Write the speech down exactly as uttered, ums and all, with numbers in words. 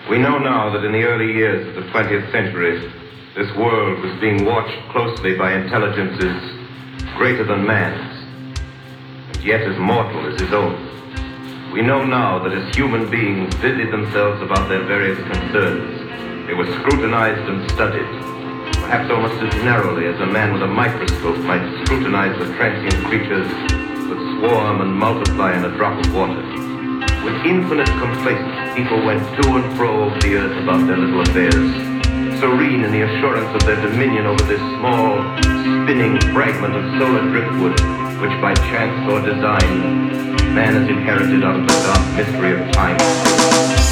We know now that in the early years of the twentieth century, this world was being watched closely by intelligences greater than man's, and yet as mortal as his own. We know now that as human beings busied themselves about their various concerns, they were scrutinized and studied, perhaps almost as narrowly as a man with a microscope might scrutinize the transient creatures that swarm and multiply in a drop of water. With infinite complacence, people went to and fro over the earth about their little affairs, serene in the assurance of their dominion over this small, spinning fragment of solar driftwood, which by chance or design, man has inherited out of the dark mystery of time.